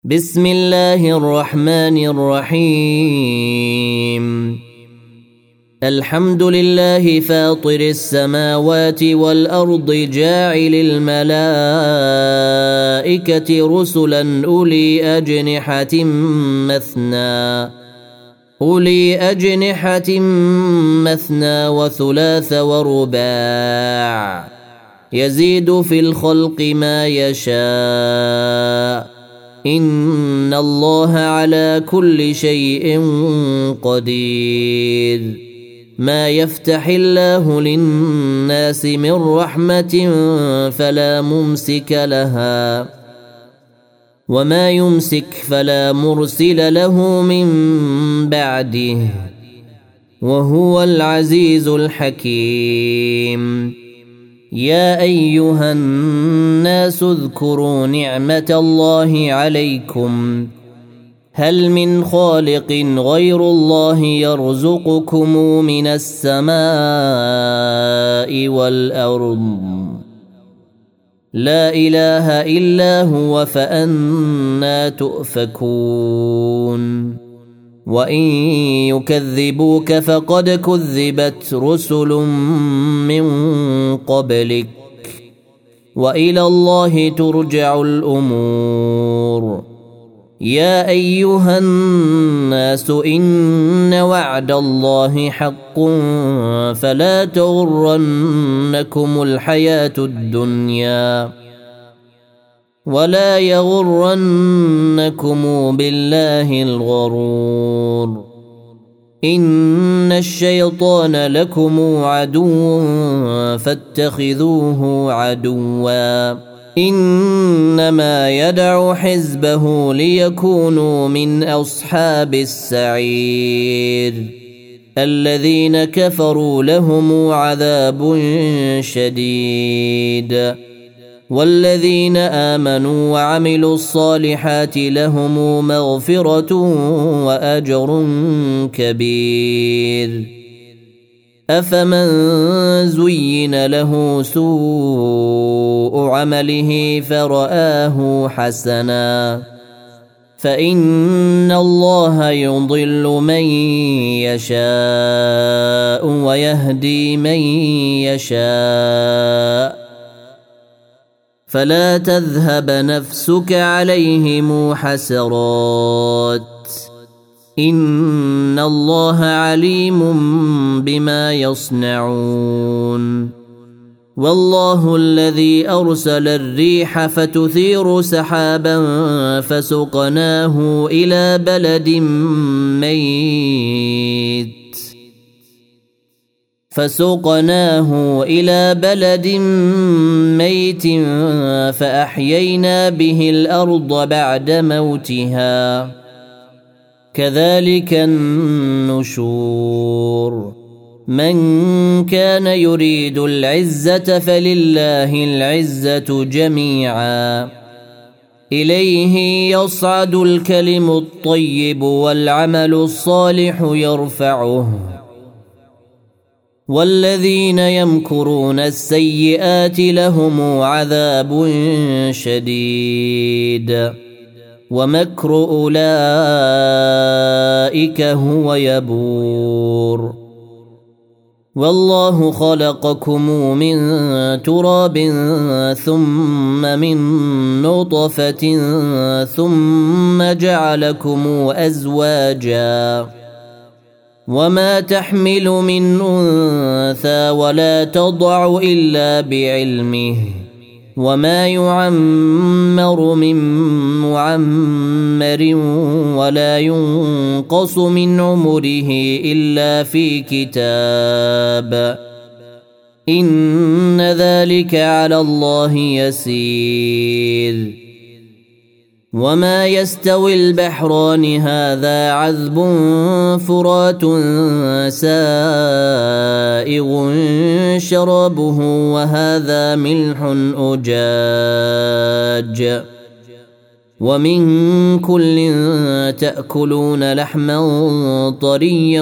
بسم الله الرحمن الرحيم. الحمد لله فاطر السماوات والأرض جاعل الملائكة رسلا أولي أجنحة مثنى وثلاث ورباع يزيد في الخلق ما يشاء إن الله على كل شيء قدير. ما يفتح الله للناس من رحمة فلا ممسك لها وما يمسك فلا مرسل له من بعده وهو العزيز الحكيم. يا أيها الناس اذكروا نعمة الله عليكم هل من خالق غير الله يرزقكم من السماء والأرض لا إله إلا هو فأنى تؤفكون. وإن يكذبوك فقد كذبت رسل من قبلك وإلى الله ترجع الأمور. يا أيها الناس إن وعد الله حق فلا تغرنكم الحياة الدنيا ولا يغرنكم بالله الغرور. إن الشيطان لكم عدو فاتخذوه عدوا إنما يدعو حزبه ليكونوا من أصحاب السعير. الذين كفروا لهم عذاب شديد والذين آمنوا وعملوا الصالحات لهم مغفرة وأجر كبير. أفمن زين له سوء عمله فرآه حسنا فإن الله يضل من يشاء ويهدي من يشاء فلا تذهب نفسك عليهم حسرات إن الله عليم بما يصنعون. والله الذي أرسل الريح فتثير سحابا فسقناه إلى بلد ميت فأحيينا به الأرض بعد موتها كذلك النشور. من كان يريد العزة فلله العزة جميعا إليه يصعد الكلم الطيب والعمل الصالح يرفعه والذين يمكرون السيئات لهم عذاب شديد ومكر أولئك هو يبور. والله خلقكم من تراب ثم من نطفة ثم جعلكم أزواجا وما تحمل من أنثى ولا تضع إلا بعلمه وما يعمر من معمر ولا ينقص من عمره إلا في كتاب إن ذلك على الله يسير. وما يستوي البحران هذا عذب فرات سائغ شرابه وهذا ملح أجاج ومن كل تأكلون لحما طريا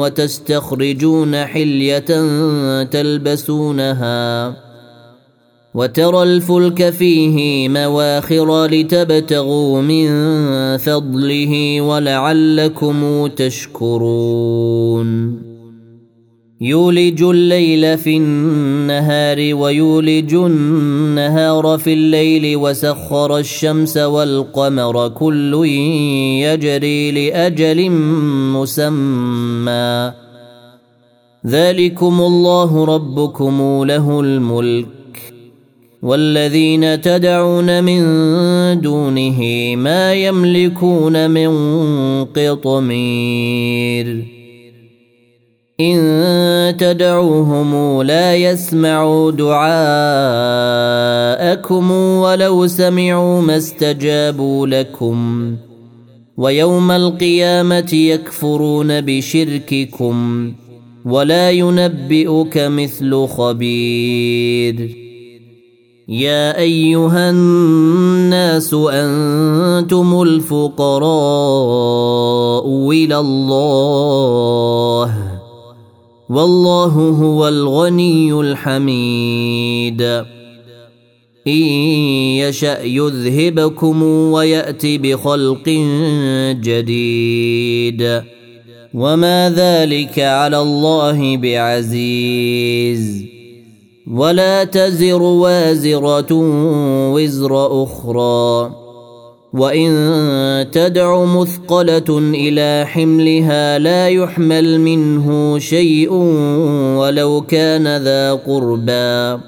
وتستخرجون حلية تلبسونها وترى الفلك فيه مواخر لتبتغوا من فضله ولعلكم تشكرون يولج الليل في النهار ويولج النهار في الليل وسخر الشمس والقمر كل يجري لأجل مسمى ذلكم الله ربكم له الملك والذين تدعون من دونه ما يملكون من قطمير إن تدعوهم لا يسمعوا دعاءكم ولو سمعوا ما استجابوا لكم ويوم القيامة يكفرون بشرككم ولا ينبئك مثل خبير يا أيها الناس أنتم الفقراء إلى الله والله هو الغني الحميد إن يشأ يذهبكم ويأتي بخلق جديد وما ذلك على الله بعزيز ولا تزر وازرة وزر أخرى وإن تدع مثقلة إلى حملها لا يحمل منه شيء ولو كان ذا قربى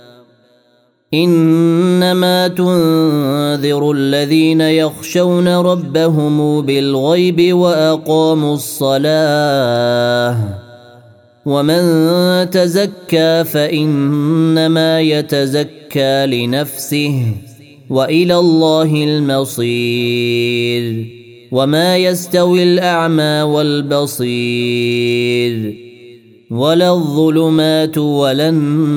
إنما تنذر الذين يخشون ربهم بالغيب وأقاموا الصلاة ومن تزكى فإنما يتزكى لنفسه وإلى الله المصير وما يستوي الأعمى والبصير ولا الظلمات ولا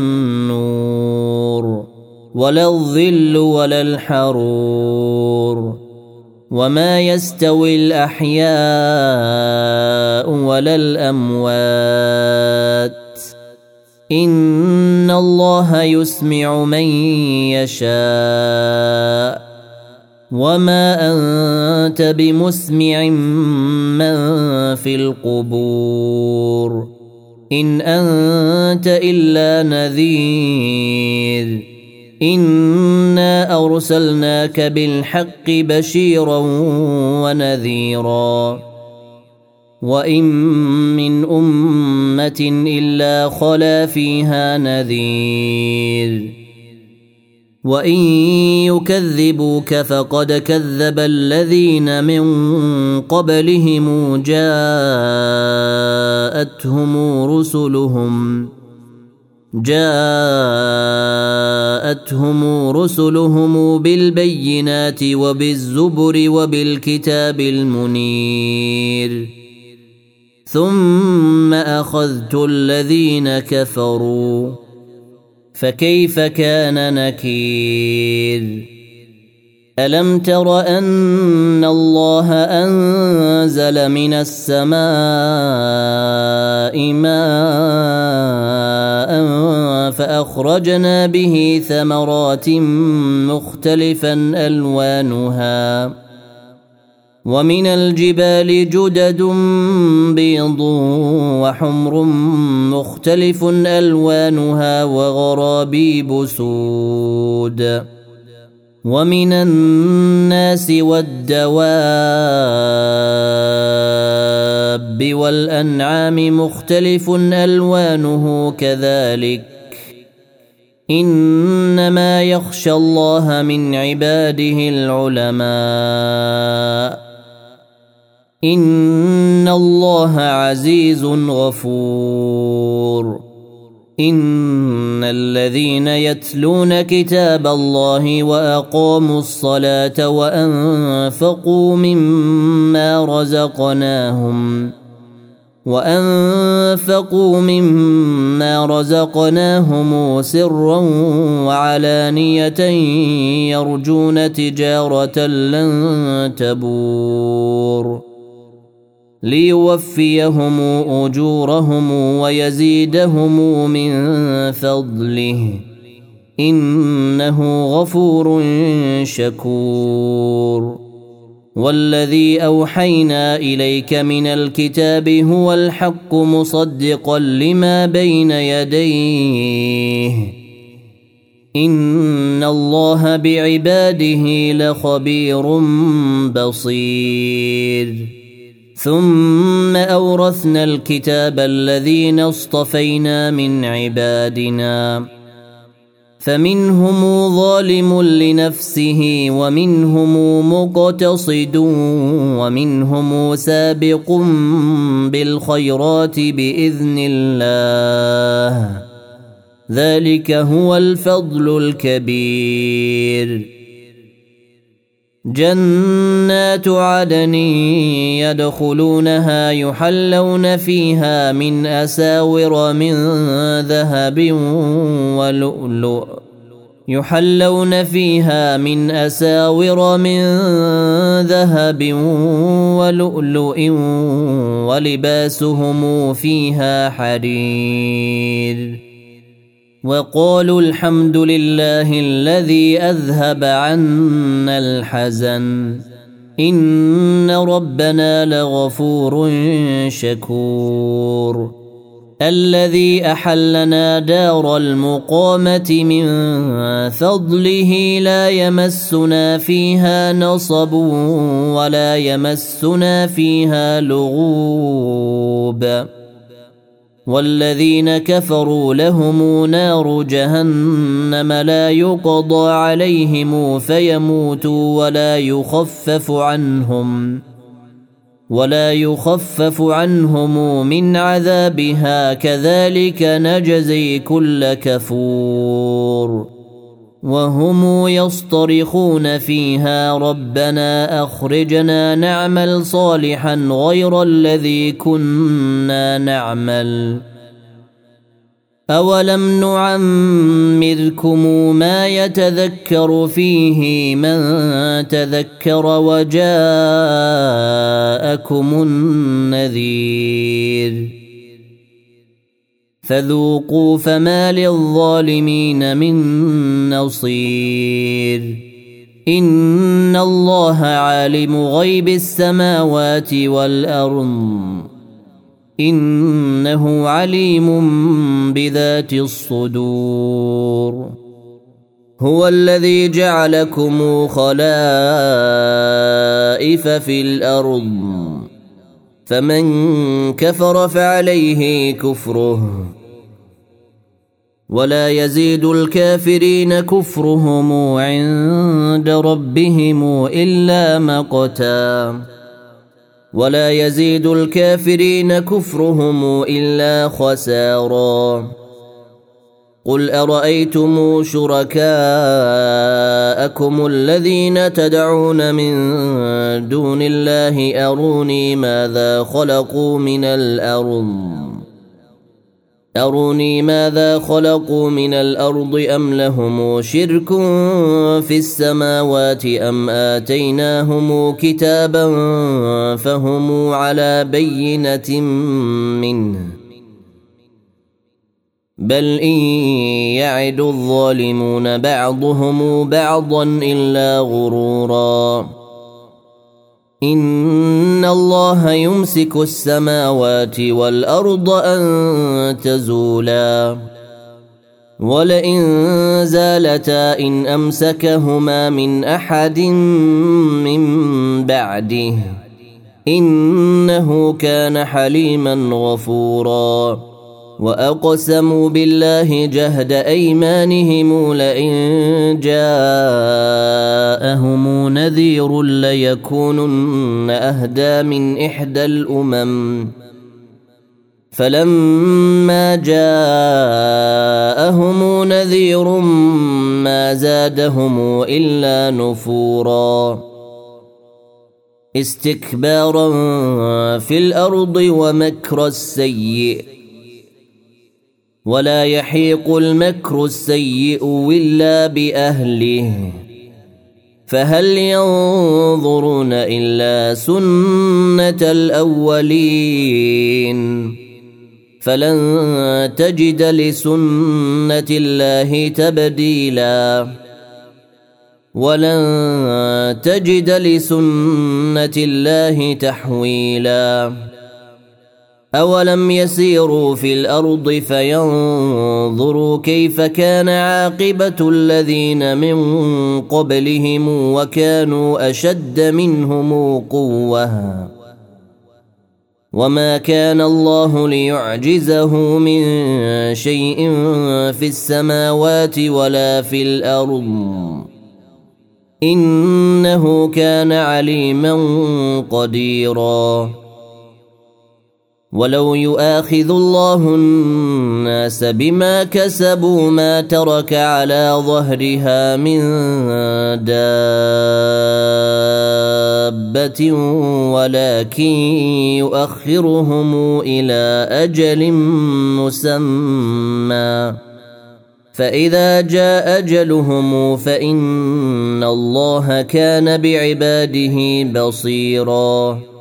النور ولا الظل ولا الحرور وما يستوي الأحياء ولا الأموات إن الله يسمع من يشاء وما أنت بمسمع من في القبور إن أنت إلا نذير إنا أرسلناك بالحق بشيرا ونذيرا وإن من أمة إلا خلا فيها نذير وإن يكذبوك فقد كذب الذين من قبلهم جاءتهم رسلهم بالبينات وبالزبر وبالكتاب المنير ثم أخذت الذين كفروا فكيف كان نكير ألم تر أن الله أنزل من السماء ماء فأخرجنا به ثمرات مختلفا ألوانها ومن الجبال جدد بيض وحمر مختلف ألوانها وغرابيب سود ومن الناس والدواب والأنعام مختلف ألوانه كذلك إنما يخشى الله من عباده العلماء إن الله عزيز غفور إن الذين يتلون كتاب الله وأقاموا الصلاة وأنفقوا مما رزقناهم سرا وعلانية يرجون تجارة لن تبور ليوفيهم أجورهم ويزيدهم من فضله إنه غفور شكور والذي أوحينا إليك من الكتاب هو الحق مصدقا لما بين يديه إن الله بعباده لخبير بصير ثم أورثنا الكتاب الذين اصطفينا من عبادنا فمنهم ظالم لنفسه ومنهم مقتصد ومنهم سابق بالخيرات بإذن الله ذلك هو الفضل الكبير جنات عدن يدخلونها يحلون فيها من أساور من ذهب ولؤلؤ ولباسهم فيها حرير وقالوا الحمد لله الذي أذهب عنا الحزن إن ربنا لغفور شكور الذي أحلنا دار المقامة من فضله لا يمسنا فيها نصب ولا يمسنا فيها لغوب والذين كفروا لهم نار جهنم لا يقضى عليهم فيموتوا ولا يخفف عنهم من عذابها كذلك نجزي كل كفور وهم يصطرخون فيها ربنا أخرجنا نعمل صالحا غير الذي كنا نعمل أولم نعمركم ما يتذكر فيه من تذكر وجاءكم النذير فذوقوا فما للظالمين من نصير إن الله عالم غيب السماوات والأرض إنه عليم بذات الصدور هو الذي جعلكم خلائف في الأرض فمن كفر فعليه كفره ولا يزيد الكافرين كفرهم عند ربهم إلا مقتا ولا يزيد الكافرين كفرهم إلا خسارا قل أرأيتم شركاءكم الذين تدعون من دون الله أروني ماذا خلقوا من الأرض أم لهم شرك في السماوات أم آتيناهم كتابا فهم على بينة منه بل إن يعد الظالمون بعضهم بعضا إلا غرورا إن الله يمسك السماوات والأرض أن تزولا ولئن زالتا إن أمسكهما من أحد من بعده إنه كان حليما غفورا وأقسموا بالله جهد أيمانهم لئن جاءهم نذير ليكونن أهدى من إحدى الأمم فلما جاءهم نذير ما زادهم إلا نفورا استكبارا في الأرض ومكر السيء ولا يحيق المكر السيء إلا بأهله فهل ينظرون إلا سنة الأولين فلن تجد لسنة الله تبديلا ولن تجد لسنة الله تحويلا أولم يسيروا في الأرض فينظروا كيف كان عاقبة الذين من قبلهم وكانوا أشد منهم قوة وما كان الله ليعجزه من شيء في السماوات ولا في الأرض إنه كان عليما قديرا ولو يؤاخذ الله الناس بما كسبوا ما ترك على ظهرها من دابة ولكن يؤخرهم إلى أجل مسمى فإذا جاء أجلهم فإن الله كان بعباده بصيراً